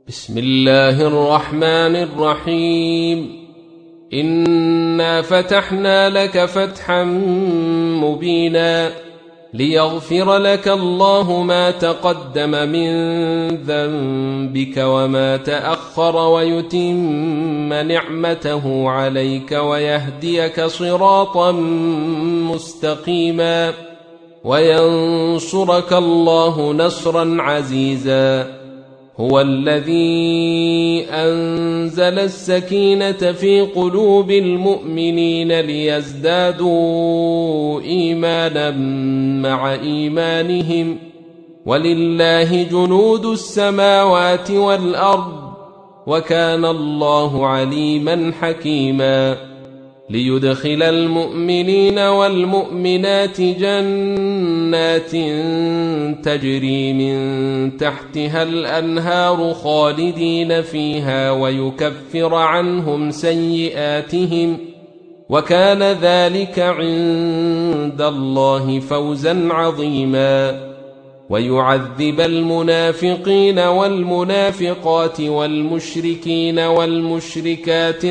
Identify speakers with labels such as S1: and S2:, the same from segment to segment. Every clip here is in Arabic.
S1: بسم الله الرحمن الرحيم. إنا فتحنا لك فتحا مبينا ليغفر لك الله ما تقدم من ذنبك وما تأخر ويتم نعمته عليك ويهديك صراطا مستقيما وينصرك الله نصرا عزيزا. هو الذي أنزل السكينة في قلوب المؤمنين ليزدادوا إيمانا مع إيمانهم ولله جنود السماوات والأرض وكان الله عليما حكيما. ليدخل المؤمنين والمؤمنات جنات تجري من تحتها الأنهار خالدين فيها ويكفر عنهم سيئاتهم وكان ذلك عند الله فوزا عظيما. ويعذب المنافقين والمنافقات والمشركين والمشركات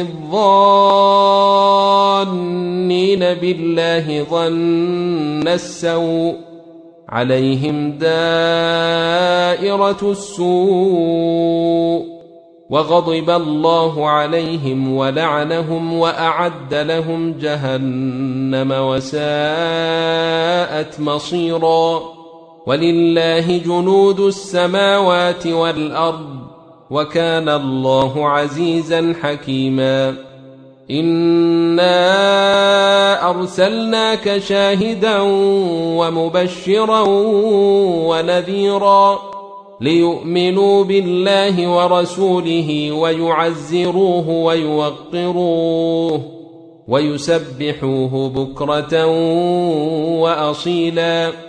S1: الظانين بالله ظن السوء عليهم دائرة السوء وغضب الله عليهم ولعنهم وأعد لهم جهنم وساءت مصيرا. ولله جنود السماوات والأرض وكان الله عزيزا حكيما. إنا أرسلناك شاهدا ومبشرا ونذيرا ليؤمنوا بالله ورسوله ويعزروه ويوقروه ويسبحوه بكرة وأصيلا.